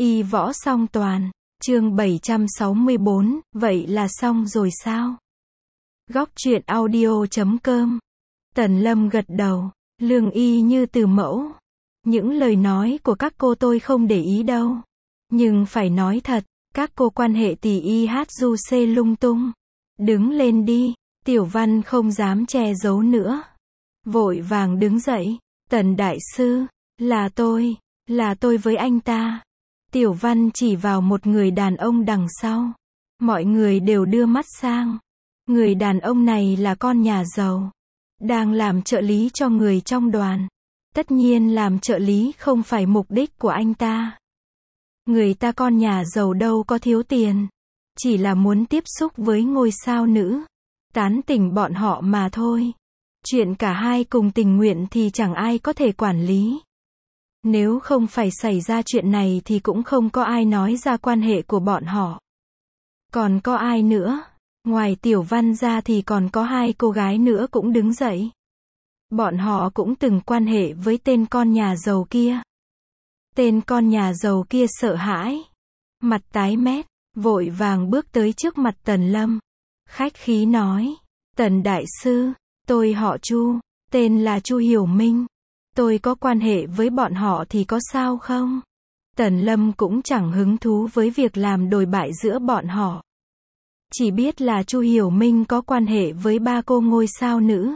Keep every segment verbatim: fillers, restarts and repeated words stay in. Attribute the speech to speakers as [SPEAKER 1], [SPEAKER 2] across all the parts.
[SPEAKER 1] Y võ song toàn, chương bảy trăm sáu mươi bốn, vậy là xong rồi sao? Góc truyện audio chấm com. Tần Lâm gật đầu, lương y như từ mẫu. Những lời nói của các cô tôi không để ý đâu. Nhưng phải nói thật, các cô quan hệ tỉ y hát du xê lung tung. Đứng lên đi, Tiểu Văn không dám che giấu nữa. Vội vàng đứng dậy, Tần đại sư, là tôi, là tôi với anh ta. Tiểu Văn chỉ vào một người đàn ông đằng sau. Mọi người đều đưa mắt sang. Người đàn ông này là con nhà giàu. Đang làm trợ lý cho người trong đoàn. Tất nhiên làm trợ lý không phải mục đích của anh ta. Người ta con nhà giàu đâu có thiếu tiền. Chỉ là muốn tiếp xúc với ngôi sao nữ. Tán tỉnh bọn họ mà thôi. Chuyện cả hai cùng tình nguyện thì chẳng ai có thể quản lý. Nếu không phải xảy ra chuyện này thì cũng không có ai nói ra quan hệ của bọn họ. Còn có ai nữa? Ngoài Tiểu Văn ra thì còn có hai cô gái nữa cũng đứng dậy. Bọn họ cũng từng quan hệ với tên con nhà giàu kia. Tên con nhà giàu kia sợ hãi. Mặt tái mét, vội vàng bước tới trước mặt Tần Lâm. Khách khí nói, Tần đại sư, tôi họ Chu, tên là Chu Hiểu Minh. Tôi có quan hệ với bọn họ thì có sao không? Tần Lâm cũng chẳng hứng thú với việc làm đồi bại giữa bọn họ. Chỉ biết là Chu Hiểu Minh có quan hệ với ba cô ngôi sao nữ.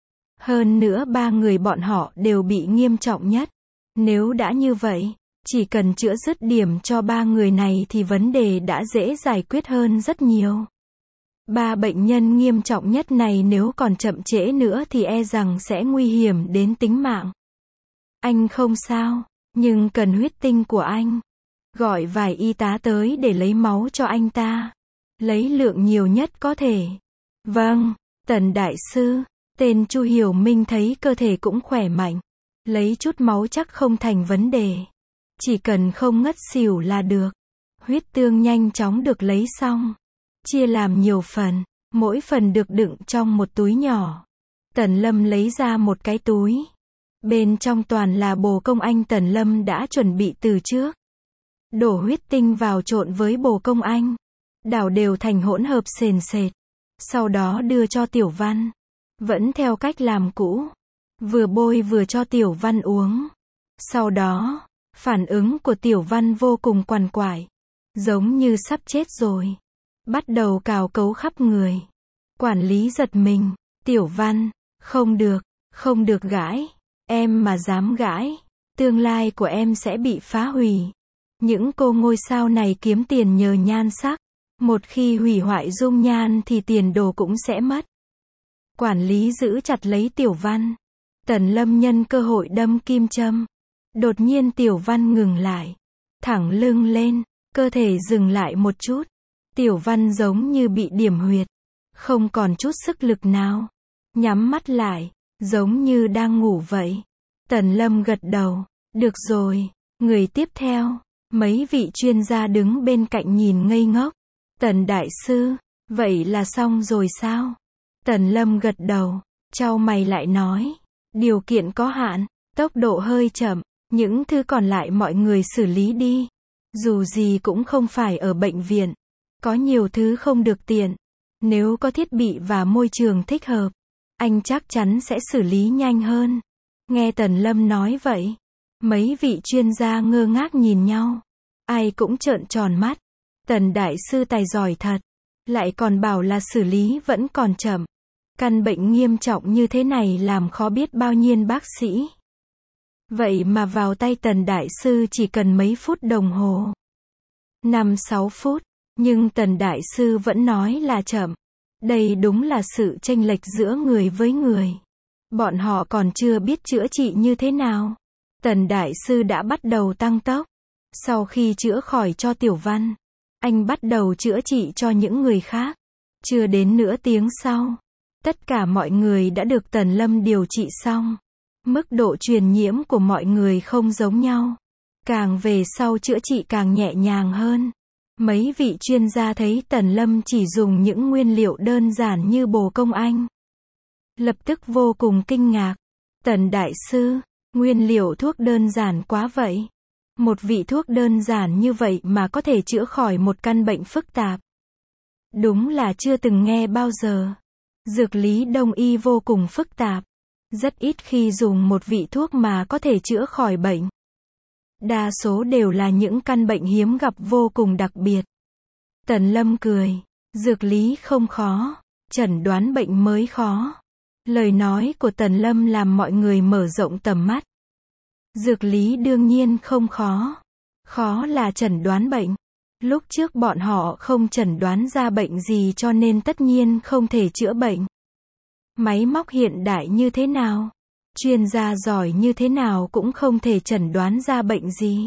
[SPEAKER 1] Hơn nữa ba người bọn họ đều bị nghiêm trọng nhất. Nếu đã như vậy, chỉ cần chữa dứt điểm cho ba người này thì vấn đề đã dễ giải quyết hơn rất nhiều. Ba bệnh nhân nghiêm trọng nhất này nếu còn chậm trễ nữa thì e rằng sẽ nguy hiểm đến tính mạng. Anh không sao, nhưng cần huyết tinh của anh. Gọi vài y tá tới để lấy máu cho anh ta. Lấy lượng nhiều nhất có thể. Vâng, Tần đại sư. Tên Chu Hiểu Minh thấy cơ thể cũng khỏe mạnh. Lấy chút máu chắc không thành vấn đề. Chỉ cần không ngất xỉu là được. Huyết tương nhanh chóng được lấy xong. Chia làm nhiều phần. Mỗi phần được đựng trong một túi nhỏ. Tần Lâm lấy ra một cái túi. Bên trong toàn là bồ công anh Tần Lâm đã chuẩn bị từ trước. Đổ huyết tinh vào trộn với bồ công anh. Đảo đều thành hỗn hợp sền sệt. Sau đó đưa cho Tiểu Văn. Vẫn theo cách làm cũ. Vừa bôi vừa cho Tiểu Văn uống. Sau đó, phản ứng của Tiểu Văn vô cùng quằn quại. Giống như sắp chết rồi. Bắt đầu cào cấu khắp người. Quản lý giật mình. Tiểu Văn, không được, không được gãi. Em mà dám gãi, tương lai của em sẽ bị phá hủy. Những cô ngôi sao này kiếm tiền nhờ nhan sắc. Một khi hủy hoại dung nhan thì tiền đồ cũng sẽ mất. Quản lý giữ chặt lấy Tiểu Văn. Tần Lâm nhân cơ hội đâm kim châm. Đột nhiên Tiểu Văn ngừng lại. Thẳng lưng lên, cơ thể dừng lại một chút. Tiểu Văn giống như bị điểm huyệt. Không còn chút sức lực nào. Nhắm mắt lại, giống như đang ngủ vậy. Tần Lâm gật đầu. Được rồi, người tiếp theo. Mấy vị chuyên gia đứng bên cạnh nhìn ngây ngốc. Tần đại sư, vậy là xong rồi sao? Tần Lâm gật đầu, chau mày lại nói. Điều kiện có hạn, tốc độ hơi chậm, những thứ còn lại mọi người xử lý đi. Dù gì cũng không phải ở bệnh viện. Có nhiều thứ không được tiện. Nếu có thiết bị và môi trường thích hợp, anh chắc chắn sẽ xử lý nhanh hơn. Nghe Tần Lâm nói vậy, mấy vị chuyên gia ngơ ngác nhìn nhau. Ai cũng trợn tròn mắt. Tần đại sư tài giỏi thật. Lại còn bảo là xử lý vẫn còn chậm. Căn bệnh nghiêm trọng như thế này làm khó biết bao nhiêu bác sĩ. Vậy mà vào tay Tần đại sư chỉ cần mấy phút đồng hồ. năm sáu phút. Nhưng Tần đại sư vẫn nói là chậm. Đây đúng là sự chênh lệch giữa người với người. Bọn họ còn chưa biết chữa trị như thế nào. Tần đại sư đã bắt đầu tăng tốc. Sau khi chữa khỏi cho Tiểu Văn, anh bắt đầu chữa trị cho những người khác. Chưa đến nửa tiếng sau, tất cả mọi người đã được Tần Lâm điều trị xong. Mức độ truyền nhiễm của mọi người không giống nhau. Càng về sau chữa trị càng nhẹ nhàng hơn. Mấy vị chuyên gia thấy Tần Lâm chỉ dùng những nguyên liệu đơn giản như bồ công anh. Lập tức vô cùng kinh ngạc. Tần đại sư, nguyên liệu thuốc đơn giản quá vậy. Một vị thuốc đơn giản như vậy mà có thể chữa khỏi một căn bệnh phức tạp. Đúng là chưa từng nghe bao giờ. Dược lý Đông y vô cùng phức tạp. Rất ít khi dùng một vị thuốc mà có thể chữa khỏi bệnh. Đa số đều là những căn bệnh hiếm gặp vô cùng đặc biệt. Tần Lâm cười. Dược lý không khó. Chẩn đoán bệnh mới khó. Lời nói của Tần Lâm làm mọi người mở rộng tầm mắt. Dược lý đương nhiên không khó. Khó là chẩn đoán bệnh. Lúc trước bọn họ không chẩn đoán ra bệnh gì cho nên tất nhiên không thể chữa bệnh. Máy móc hiện đại như thế nào? Chuyên gia giỏi như thế nào cũng không thể chẩn đoán ra bệnh gì.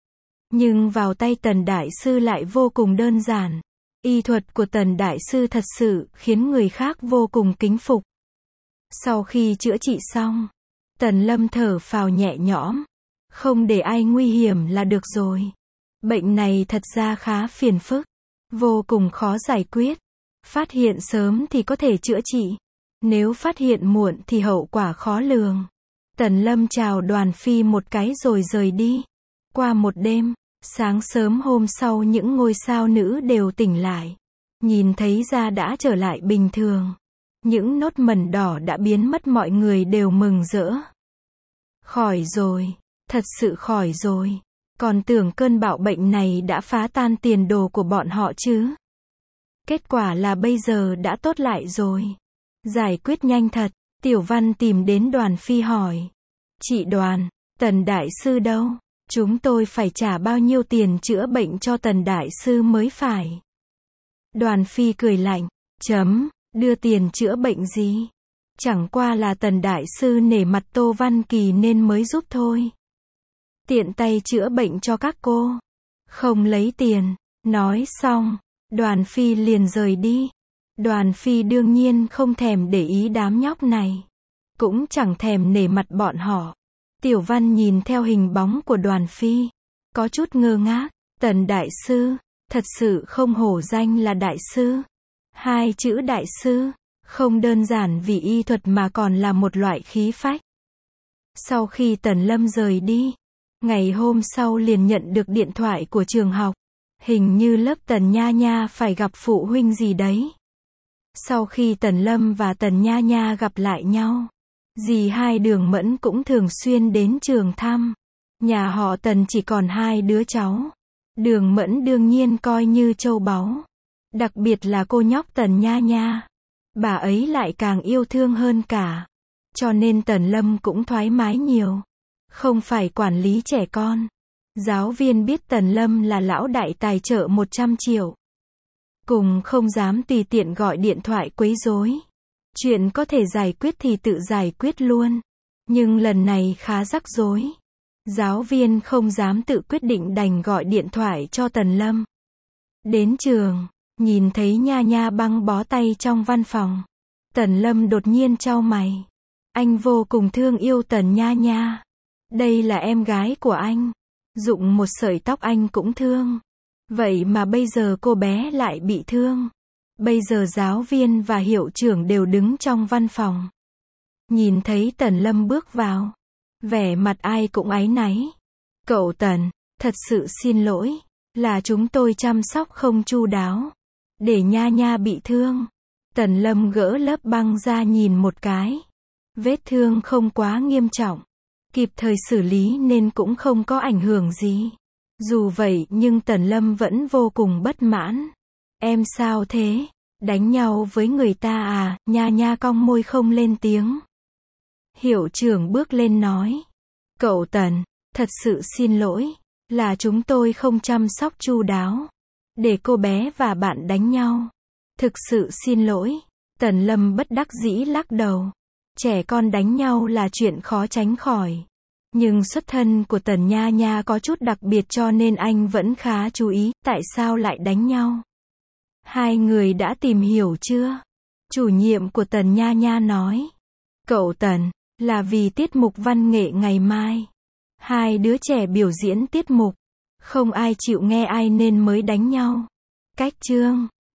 [SPEAKER 1] Nhưng vào tay Tần Đại Sư lại vô cùng đơn giản. Y thuật của Tần Đại Sư thật sự khiến người khác vô cùng kính phục. Sau khi chữa trị xong, Tần Lâm thở phào nhẹ nhõm. Không để ai nguy hiểm là được rồi. Bệnh này thật ra khá phiền phức. Vô cùng khó giải quyết. Phát hiện sớm thì có thể chữa trị. Nếu phát hiện muộn thì hậu quả khó lường. Tần Lâm chào Đoàn Phi một cái rồi rời đi. Qua một đêm, sáng sớm hôm sau những ngôi sao nữ đều tỉnh lại. Nhìn thấy da đã trở lại bình thường. Những nốt mẩn đỏ đã biến mất, mọi người đều mừng rỡ. Khỏi rồi, thật sự khỏi rồi. Còn tưởng cơn bạo bệnh này đã phá tan tiền đồ của bọn họ chứ. Kết quả là bây giờ đã tốt lại rồi. Giải quyết nhanh thật. Tiểu Văn tìm đến Đoàn Phi hỏi. Chị Đoàn, Tần Đại Sư đâu? Chúng tôi phải trả bao nhiêu tiền chữa bệnh cho Tần Đại Sư mới phải? Đoàn Phi cười lạnh. Chấm, đưa tiền chữa bệnh gì? Chẳng qua là Tần Đại Sư nể mặt Tô Văn Kỳ nên mới giúp thôi. Tiện tay chữa bệnh cho các cô. Không lấy tiền. Nói xong, Đoàn Phi liền rời đi. Đoàn Phi đương nhiên không thèm để ý đám nhóc này. Cũng chẳng thèm nể mặt bọn họ. Tiểu Văn nhìn theo hình bóng của Đoàn Phi. Có chút ngơ ngác. Tần Đại Sư, thật sự không hổ danh là Đại Sư. Hai chữ Đại Sư, không đơn giản vì y thuật mà còn là một loại khí phách. Sau khi Tần Lâm rời đi, ngày hôm sau liền nhận được điện thoại của trường học. Hình như lớp Tần Nha Nha phải gặp phụ huynh gì đấy. Sau khi Tần Lâm và Tần Nha Nha gặp lại nhau, dì hai Đường Mẫn cũng thường xuyên đến trường thăm. Nhà họ Tần chỉ còn hai đứa cháu. Đường Mẫn đương nhiên coi như châu báu. Đặc biệt là cô nhóc Tần Nha Nha. Bà ấy lại càng yêu thương hơn cả. Cho nên Tần Lâm cũng thoải mái nhiều. Không phải quản lý trẻ con. Giáo viên biết Tần Lâm là lão đại tài trợ một trăm triệu. Cùng không dám tùy tiện gọi điện thoại quấy rối. Chuyện có thể giải quyết thì tự giải quyết luôn. Nhưng lần này khá rắc rối. Giáo viên không dám tự quyết định đành gọi điện thoại cho Tần Lâm. Đến trường, nhìn thấy Nha Nha băng bó tay trong văn phòng. Tần Lâm đột nhiên chau mày. Anh vô cùng thương yêu Tần Nha Nha. Đây là em gái của anh. Dụng một sợi tóc anh cũng thương. Vậy mà bây giờ cô bé lại bị thương. Bây giờ giáo viên và hiệu trưởng đều đứng trong văn phòng. Nhìn thấy Tần Lâm bước vào. Vẻ mặt ai cũng áy náy. Cậu Tần, thật sự xin lỗi. Là chúng tôi chăm sóc không chu đáo. Để Nha Nha bị thương. Tần Lâm gỡ lớp băng ra nhìn một cái. Vết thương không quá nghiêm trọng. Kịp thời xử lý nên cũng không có ảnh hưởng gì. Dù vậy nhưng Tần Lâm vẫn vô cùng bất mãn. Em sao thế? Đánh nhau với người ta à? Nha Nha cong môi không lên tiếng. Hiệu trưởng bước lên nói. Cậu Tần, thật sự xin lỗi. Là chúng tôi không chăm sóc chu đáo. Để cô bé và bạn đánh nhau. Thực sự xin lỗi. Tần Lâm bất đắc dĩ lắc đầu. Trẻ con đánh nhau là chuyện khó tránh khỏi. Nhưng xuất thân của Tần Nha Nha có chút đặc biệt cho nên anh vẫn khá chú ý. Tại sao lại đánh nhau? Hai người đã tìm hiểu chưa? Chủ nhiệm của Tần Nha Nha nói. Cậu Tần, là vì tiết mục văn nghệ ngày mai. Hai đứa trẻ biểu diễn tiết mục. Không ai chịu nghe ai nên mới đánh nhau. Cách chương.